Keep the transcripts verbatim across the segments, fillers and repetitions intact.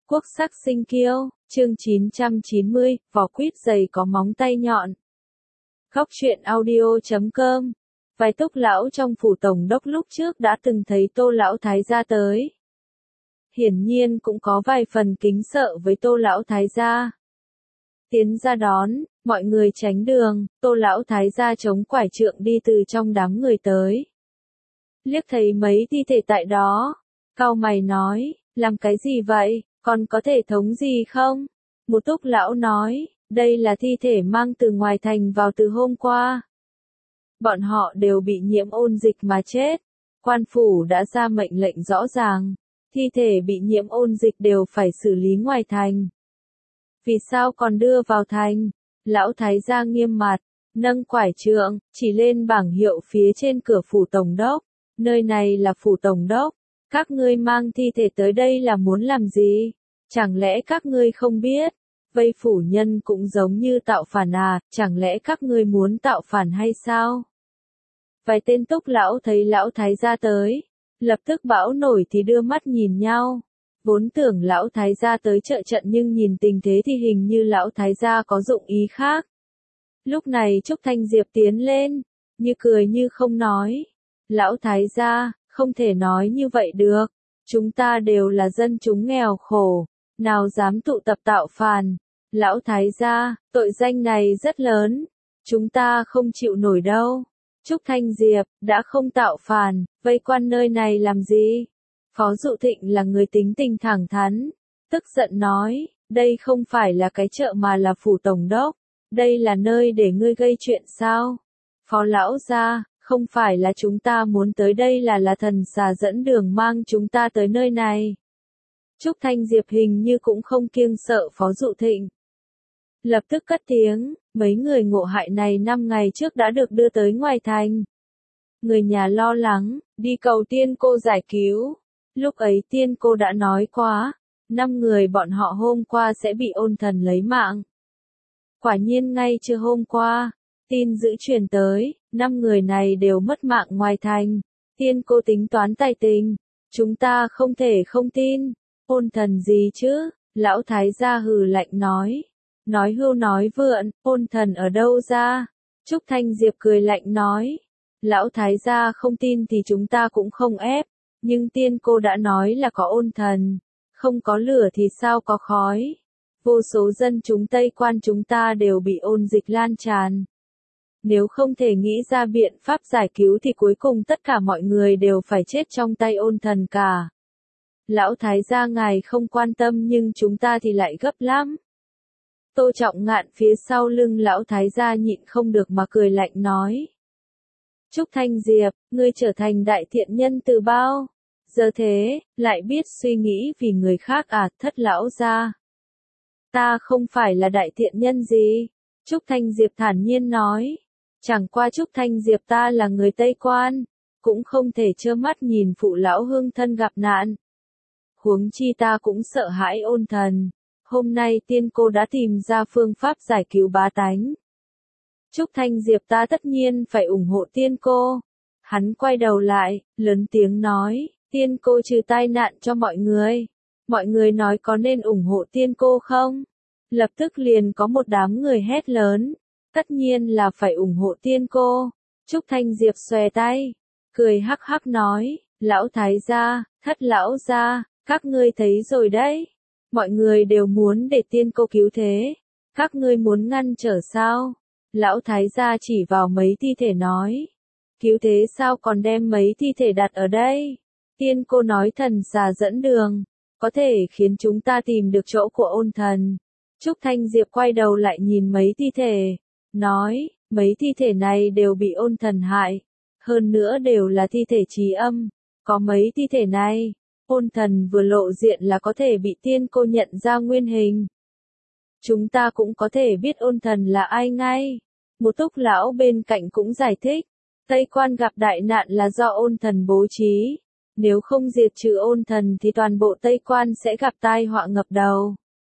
Quốc sắc sinh kiêu, chương chín trăm chín mươi, vỏ quýt dày có móng tay nhọn. Góc truyện audio chấm com. Vài túc lão trong phủ tổng đốc lúc trước đã từng thấy Tô lão thái gia tới. Hiển nhiên cũng có vài phần kính sợ với Tô lão thái gia. Tiến ra đón, mọi người tránh đường, Tô lão thái gia chống quải trượng đi từ trong đám người tới. Liếc thấy mấy thi thể tại đó, cau mày nói, làm cái gì vậy, còn có thể thống gì không? Một túc lão nói, đây là thi thể mang từ ngoài thành vào từ hôm qua. Bọn họ đều bị nhiễm ôn dịch mà chết. Quan phủ đã ra mệnh lệnh rõ ràng, thi thể bị nhiễm ôn dịch đều phải xử lý ngoài thành. Vì sao còn đưa vào thành? Lão thái gia nghiêm mặt, nâng quải trượng, chỉ lên bảng hiệu phía trên cửa phủ tổng đốc. Nơi này là phủ tổng đốc. Các ngươi mang thi thể tới đây là muốn làm gì? Chẳng lẽ các ngươi không biết? Vây phủ nhân cũng giống như tạo phản à, chẳng lẽ các ngươi muốn tạo phản hay sao? Vài tên túc lão thấy lão thái gia tới, lập tức bão nổi thì đưa mắt nhìn nhau. Vốn tưởng lão thái gia tới trợ trận nhưng nhìn tình thế thì hình như lão thái gia có dụng ý khác. Lúc này Trúc Thanh Diệp tiến lên, như cười như không nói. Lão thái gia, không thể nói như vậy được. Chúng ta đều là dân chúng nghèo khổ, nào dám tụ tập tạo phản. Lão thái gia, tội danh này rất lớn, chúng ta không chịu nổi đâu. Trúc Thanh Diệp, đã không tạo phản, vây quan nơi này làm gì? Phó Dụ Thịnh là người tính tình thẳng thắn, tức giận nói, đây không phải là cái chợ mà là phủ tổng đốc, đây là nơi để ngươi gây chuyện sao? Phó lão gia, không phải là chúng ta muốn tới đây là là thần xà dẫn đường mang chúng ta tới nơi này. Trúc Thanh Diệp hình như cũng không kiêng sợ Phó Dụ Thịnh. Lập tức cất tiếng, mấy người ngộ hại này năm ngày trước đã được đưa tới ngoài thành. Người nhà lo lắng, đi cầu tiên cô giải cứu. Lúc ấy tiên cô đã nói quá, năm người bọn họ hôm qua sẽ bị ôn thần lấy mạng. Quả nhiên ngay trưa hôm qua, tin dữ truyền tới, năm người này đều mất mạng ngoài thành. Tiên cô tính toán tài tình, chúng ta không thể không tin. Ôn thần gì chứ? Lão thái gia hừ lạnh nói. Nói hưu nói vượn, ôn thần ở đâu ra? Trúc Thanh Diệp cười lạnh nói. Lão thái gia không tin thì chúng ta cũng không ép, nhưng tiên cô đã nói là có ôn thần. Không có lửa thì sao có khói? Vô số dân chúng Tây Quan chúng ta đều bị ôn dịch lan tràn. Nếu không thể nghĩ ra biện pháp giải cứu thì cuối cùng tất cả mọi người đều phải chết trong tay ôn thần cả. Lão thái gia ngài không quan tâm nhưng chúng ta thì lại gấp lắm. Tô Trọng Ngạn phía sau lưng lão thái gia nhịn không được mà cười lạnh nói. Trúc Thanh Diệp, ngươi trở thành đại thiện nhân từ bao giờ thế, lại biết suy nghĩ vì người khác à, thất lão gia. Ta không phải là đại thiện nhân gì. Trúc Thanh Diệp thản nhiên nói. Chẳng qua Trúc Thanh Diệp ta là người Tây Quan, cũng không thể trơ mắt nhìn phụ lão hương thân gặp nạn. Huống chi ta cũng sợ hãi ôn thần. Hôm nay tiên cô đã tìm ra phương pháp giải cứu bá tánh. Trúc Thanh Diệp ta tất nhiên phải ủng hộ tiên cô. Hắn quay đầu lại, lớn tiếng nói, tiên cô trừ tai nạn cho mọi người. Mọi người nói có nên ủng hộ tiên cô không? Lập tức liền có một đám người hét lớn. Tất nhiên là phải ủng hộ tiên cô. Trúc Thanh Diệp xòe tay, cười hắc hắc nói, lão thái gia, thất lão gia, các ngươi thấy rồi đấy. Mọi người đều muốn để tiên cô cứu thế. Các ngươi muốn ngăn trở sao? Lão thái gia chỉ vào mấy thi thể nói. Cứu thế sao còn đem mấy thi thể đặt ở đây? Tiên cô nói thần xà dẫn đường, có thể khiến chúng ta tìm được chỗ của ôn thần. Trúc Thanh Diệp quay đầu lại nhìn mấy thi thể, nói, mấy thi thể này đều bị ôn thần hại. Hơn nữa đều là thi thể trí âm. Có mấy thi thể này, ôn thần vừa lộ diện là có thể bị tiên cô nhận ra nguyên hình. Chúng ta cũng có thể biết ôn thần là ai ngay. Một túc lão bên cạnh cũng giải thích. Tây Quan gặp đại nạn là do ôn thần bố trí. Nếu không diệt trừ ôn thần thì toàn bộ Tây Quan sẽ gặp tai họa ngập đầu.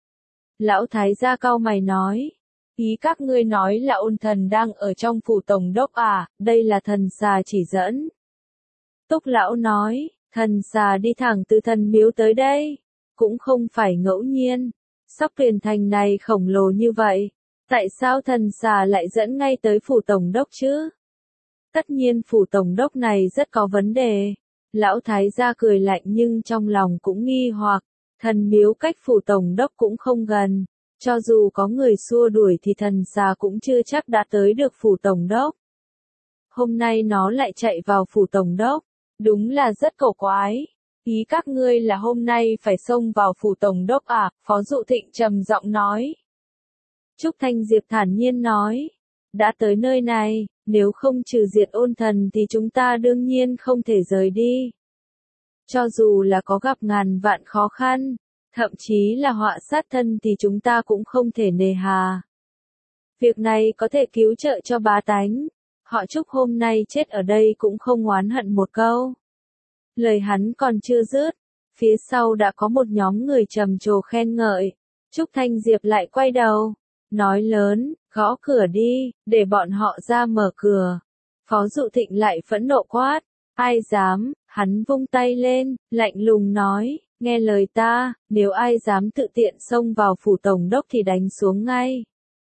Lão thái gia cau mày nói. Ý các ngươi nói là ôn thần đang ở trong phủ tổng đốc à, đây là thần xà chỉ dẫn. Túc lão nói, thần xà đi thẳng từ thần miếu tới đây. cũng không phải ngẫu nhiên. Sóc Tuyền Thành này khổng lồ như vậy, tại sao thần xà lại dẫn ngay tới phủ tổng đốc chứ? Tất nhiên phủ tổng đốc này rất có vấn đề. Lão thái gia cười lạnh nhưng trong lòng cũng nghi hoặc, thần miếu cách phủ tổng đốc cũng không gần, cho dù có người xua đuổi thì thần xà cũng chưa chắc đã tới được phủ tổng đốc. Hôm nay nó lại chạy vào phủ tổng đốc, đúng là rất cổ quái. Ý các ngươi là hôm nay phải xông vào phủ tổng đốc à? Phó Dụ Thịnh trầm giọng nói. Trúc Thanh Diệp thản nhiên nói, đã tới nơi này, nếu không trừ diệt ôn thần thì chúng ta đương nhiên không thể rời đi. Cho dù là có gặp ngàn vạn khó khăn, thậm chí là họa sát thân thì chúng ta cũng không thể nề hà. Việc này có thể cứu trợ cho bá tánh, họ Trúc hôm nay chết ở đây cũng không oán hận một câu. Lời hắn còn chưa dứt, phía sau đã có một nhóm người trầm trồ khen ngợi. Trúc Thanh Diệp lại quay đầu, nói lớn, gõ cửa đi, để bọn họ ra mở cửa. Phó Dụ Thịnh lại phẫn nộ quát, ai dám, hắn vung tay lên, lạnh lùng nói, nghe lời ta, nếu ai dám tự tiện xông vào phủ tổng đốc thì đánh xuống ngay.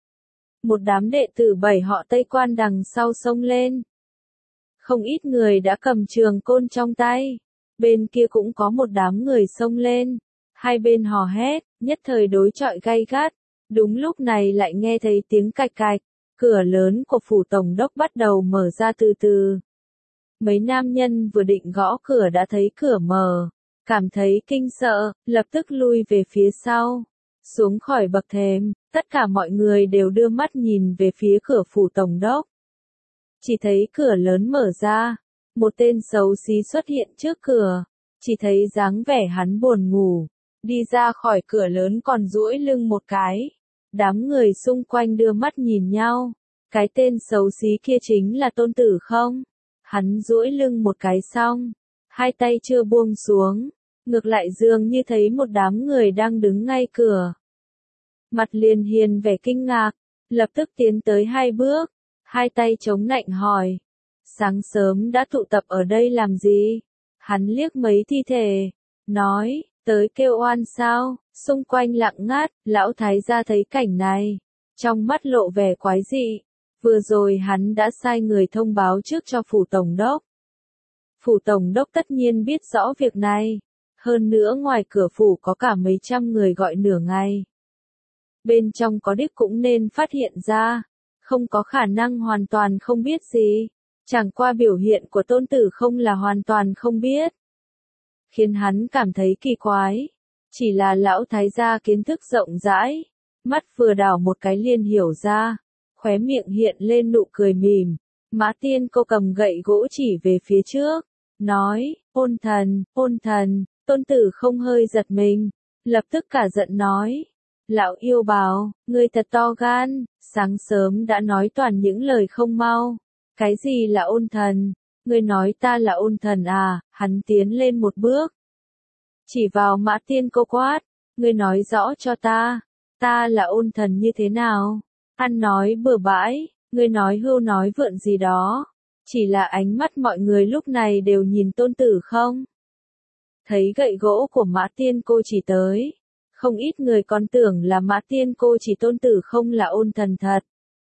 Một đám đệ tử bảy họ Tây Quan đằng sau xông lên. Không ít người đã cầm trường côn trong tay, bên kia cũng có một đám người xông lên, hai bên hò hét, nhất thời đối chọi gay gắt. Đúng lúc này lại nghe thấy tiếng cạch cạch, cửa lớn của phủ tổng đốc bắt đầu mở ra từ từ. Mấy nam nhân vừa định gõ cửa đã thấy cửa mở, cảm thấy kinh sợ, lập tức lui về phía sau. Xuống khỏi bậc thềm, tất cả mọi người đều đưa mắt nhìn về phía cửa phủ tổng đốc. Chỉ thấy cửa lớn mở ra, một tên xấu xí xuất hiện trước cửa, chỉ thấy dáng vẻ hắn buồn ngủ, đi ra khỏi cửa lớn còn duỗi lưng một cái. Đám người xung quanh đưa mắt nhìn nhau, cái tên xấu xí kia chính là Tôn Tử không? Hắn duỗi lưng một cái xong, hai tay chưa buông xuống, ngược lại dường như thấy một đám người đang đứng ngay cửa. Mặt liền hiền vẻ kinh ngạc, lập tức tiến tới hai bước, hai tay chống nạnh hỏi. Sáng sớm đã tụ tập ở đây làm gì? Hắn liếc mấy thi thể, nói, tới kêu oan sao? Xung quanh lặng ngắt, lão thái gia thấy cảnh này, trong mắt lộ vẻ quái dị. Vừa rồi hắn đã sai người thông báo trước cho phủ tổng đốc. Phủ tổng đốc tất nhiên biết rõ việc này, hơn nữa ngoài cửa phủ có cả mấy trăm người gọi nửa ngày. Bên trong có đích cũng nên phát hiện ra, không có khả năng hoàn toàn không biết gì, chẳng qua biểu hiện của Tôn Tử không là hoàn toàn không biết. Khiến hắn cảm thấy kỳ quái, chỉ là lão thái gia kiến thức rộng rãi, mắt vừa đảo một cái liền hiểu ra, khóe miệng hiện lên nụ cười mỉm. Mã Tiên Cô cầm gậy gỗ chỉ về phía trước, nói, ôn thần, ôn thần. Tôn Tử không hơi giật mình, lập tức cả giận nói, lão yêu bào, ngươi thật to gan, sáng sớm đã nói toàn những lời không mau. Cái gì là ôn thần? Ngươi nói ta là ôn thần à? Hắn tiến lên một bước, chỉ vào Mã Tiên Cô quát, ngươi nói rõ cho ta, ta là ôn thần như thế nào? Ăn nói bừa bãi, ngươi nói hưu nói vượn gì đó. Chỉ là ánh mắt mọi người lúc này đều nhìn Tôn Tử không. Thấy gậy gỗ của Mã Tiên Cô chỉ tới, không ít người còn tưởng là Mã Tiên Cô chỉ Tôn Tử không là ôn thần thật.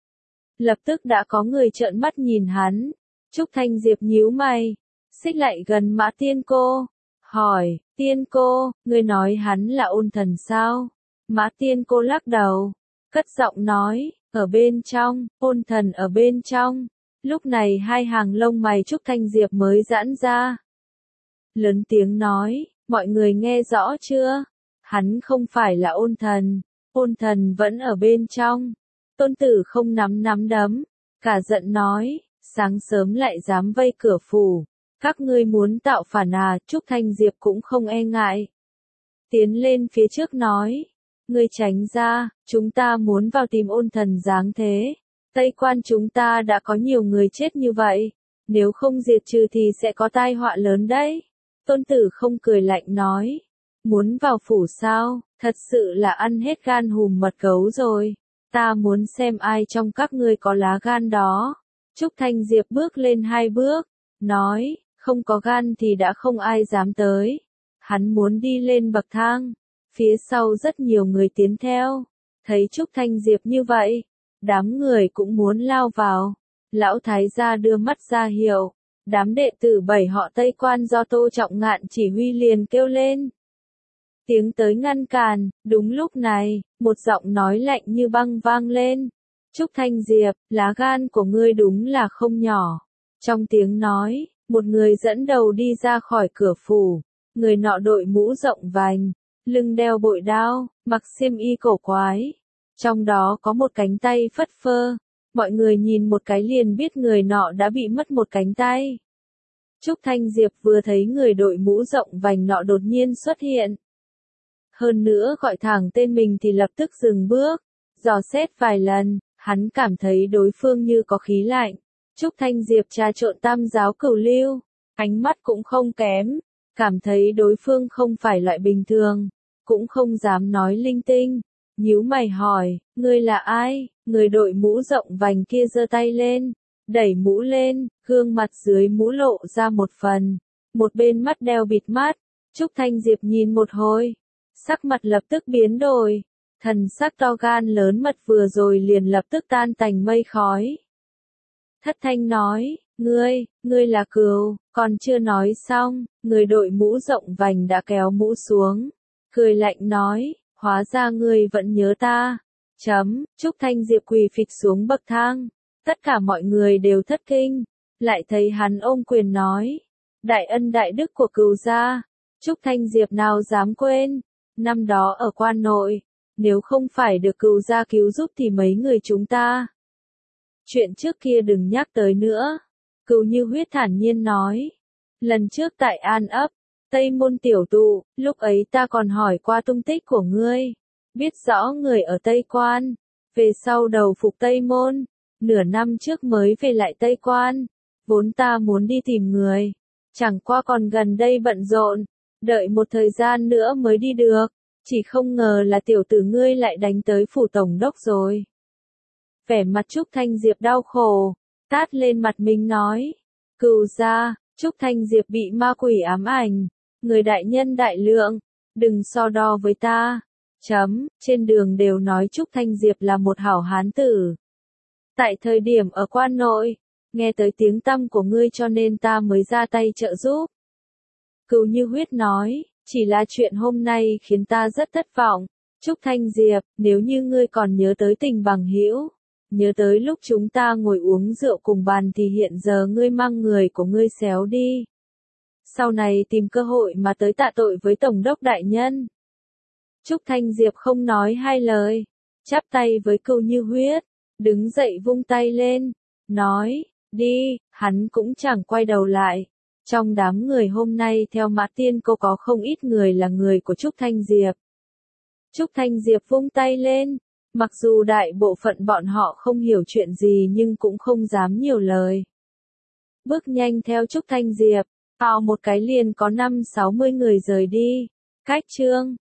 Lập tức đã có người trợn mắt nhìn hắn. Trúc Thanh Diệp nhíu mày, xích lại gần Mã Tiên Cô, hỏi, Tiên Cô, ngươi nói hắn là ôn thần sao? Mã Tiên Cô lắc đầu, cất giọng nói, ở bên trong, ôn thần ở bên trong. Lúc này hai hàng lông mày Trúc Thanh Diệp mới giãn ra. Lớn tiếng nói, mọi người nghe rõ chưa? Hắn không phải là ôn thần, ôn thần vẫn ở bên trong. Tôn Tử không nắm nắm đấm, cả giận nói, sáng sớm lại dám vây cửa phủ. Các ngươi muốn tạo phản à? Trúc Thanh Diệp cũng không e ngại. Tiến lên phía trước nói, ngươi tránh ra, chúng ta muốn vào tìm ôn thần dáng thế. Tây Quan chúng ta đã có nhiều người chết như vậy, nếu không diệt trừ thì sẽ có tai họa lớn đấy. Tôn Tử không cười lạnh nói, muốn vào phủ sao, thật sự là ăn hết gan hùm mật gấu rồi. Ta muốn xem ai trong các ngươi có lá gan đó. Trúc Thanh Diệp bước lên hai bước, nói, không có gan thì đã không ai dám tới. Hắn muốn đi lên bậc thang, Phía sau rất nhiều người tiến theo. Thấy Trúc Thanh Diệp như vậy, đám người cũng muốn lao vào. Lão thái gia đưa mắt ra hiệu. Đám đệ tử bảy họ Tây Quan do Tô Trọng Ngạn chỉ huy liền kêu lên. Tiếng tới ngăn cản, đúng lúc này, một giọng nói lạnh như băng vang lên. Trúc Thanh Diệp, lá gan của ngươi đúng là không nhỏ. Trong tiếng nói, một người dẫn đầu đi ra khỏi cửa phủ. Người nọ đội mũ rộng vành, lưng đeo bội đao, mặc xiêm y cổ quái. Trong đó có một cánh tay phất phơ. Mọi người nhìn một cái liền biết người nọ đã bị mất một cánh tay. Trúc Thanh Diệp vừa thấy người đội mũ rộng vành nọ đột nhiên xuất hiện. Hơn nữa gọi thẳng tên mình thì lập tức dừng bước. Dò xét vài lần, hắn cảm thấy đối phương như có khí lạnh. Trúc Thanh Diệp trà trộn tam giáo cửu lưu, ánh mắt cũng không kém. Cảm thấy đối phương không phải loại bình thường, cũng không dám nói linh tinh. Nhíu mày hỏi, ngươi là ai? Người đội mũ rộng vành kia giơ tay lên, đẩy mũ lên, gương mặt dưới mũ lộ ra một phần. Một bên mắt đeo bịt mắt, Trúc Thanh Diệp nhìn một hồi, sắc mặt lập tức biến đổi. Thần sắc to gan lớn mật vừa rồi liền lập tức tan tành mây khói. Thất thanh nói, ngươi, ngươi là Cừu, còn chưa nói xong, người đội mũ rộng vành đã kéo mũ xuống. Cười lạnh nói, hóa ra ngươi vẫn nhớ ta. Chấm, Trúc Thanh Diệp quỳ phịch xuống bậc thang. Tất cả mọi người đều thất kinh. Lại thấy hắn ôm quyền nói. Đại ân đại đức của Cừu gia. Trúc Thanh Diệp nào dám quên. Năm đó ở quan nội. Nếu không phải được Cừu gia cứu giúp thì mấy người chúng ta. Chuyện trước kia đừng nhắc tới nữa. Cừu Như Huyết thản nhiên nói. Lần trước tại An ấp, Tây Môn tiểu tụ, lúc ấy ta còn hỏi qua tung tích của ngươi. Biết rõ người ở Tây Quan. Về sau đầu phục Tây Môn. Nửa năm trước mới về lại Tây Quan. Vốn ta muốn đi tìm người. Chẳng qua còn gần đây bận rộn. Đợi một thời gian nữa mới đi được. Chỉ không ngờ là tiểu tử ngươi lại đánh tới phủ tổng đốc rồi. Vẻ mặt Trúc Thanh Diệp đau khổ. Tát lên mặt mình nói. Cừu gia, Trúc Thanh Diệp bị ma quỷ ám ảnh. Người đại nhân đại lượng. Đừng so đo với ta. Chấm, trên đường đều nói Trúc Thanh Diệp là một hảo hán tử. Tại thời điểm ở quan nội, nghe tới tiếng tăm của ngươi cho nên ta mới ra tay trợ giúp. Cừu Như Huyết nói, chỉ là chuyện hôm nay khiến ta rất thất vọng. Trúc Thanh Diệp, nếu như ngươi còn nhớ tới tình bằng hữu, nhớ tới lúc chúng ta ngồi uống rượu cùng bàn thì hiện giờ ngươi mang người của ngươi xéo đi. Sau này tìm cơ hội mà tới tạ tội với Tổng đốc đại nhân. Trúc Thanh Diệp không nói hai lời, chắp tay với Cừu Như Huyết, đứng dậy vung tay lên, nói, đi, hắn cũng chẳng quay đầu lại. Trong đám người hôm nay theo Mã Tiên Cô có không ít người là người của Trúc Thanh Diệp. Trúc Thanh Diệp vung tay lên, mặc dù đại bộ phận bọn họ không hiểu chuyện gì nhưng cũng không dám nhiều lời. Bước nhanh theo Trúc Thanh Diệp, vào một cái liền có năm sáu mươi người rời đi. Cách chương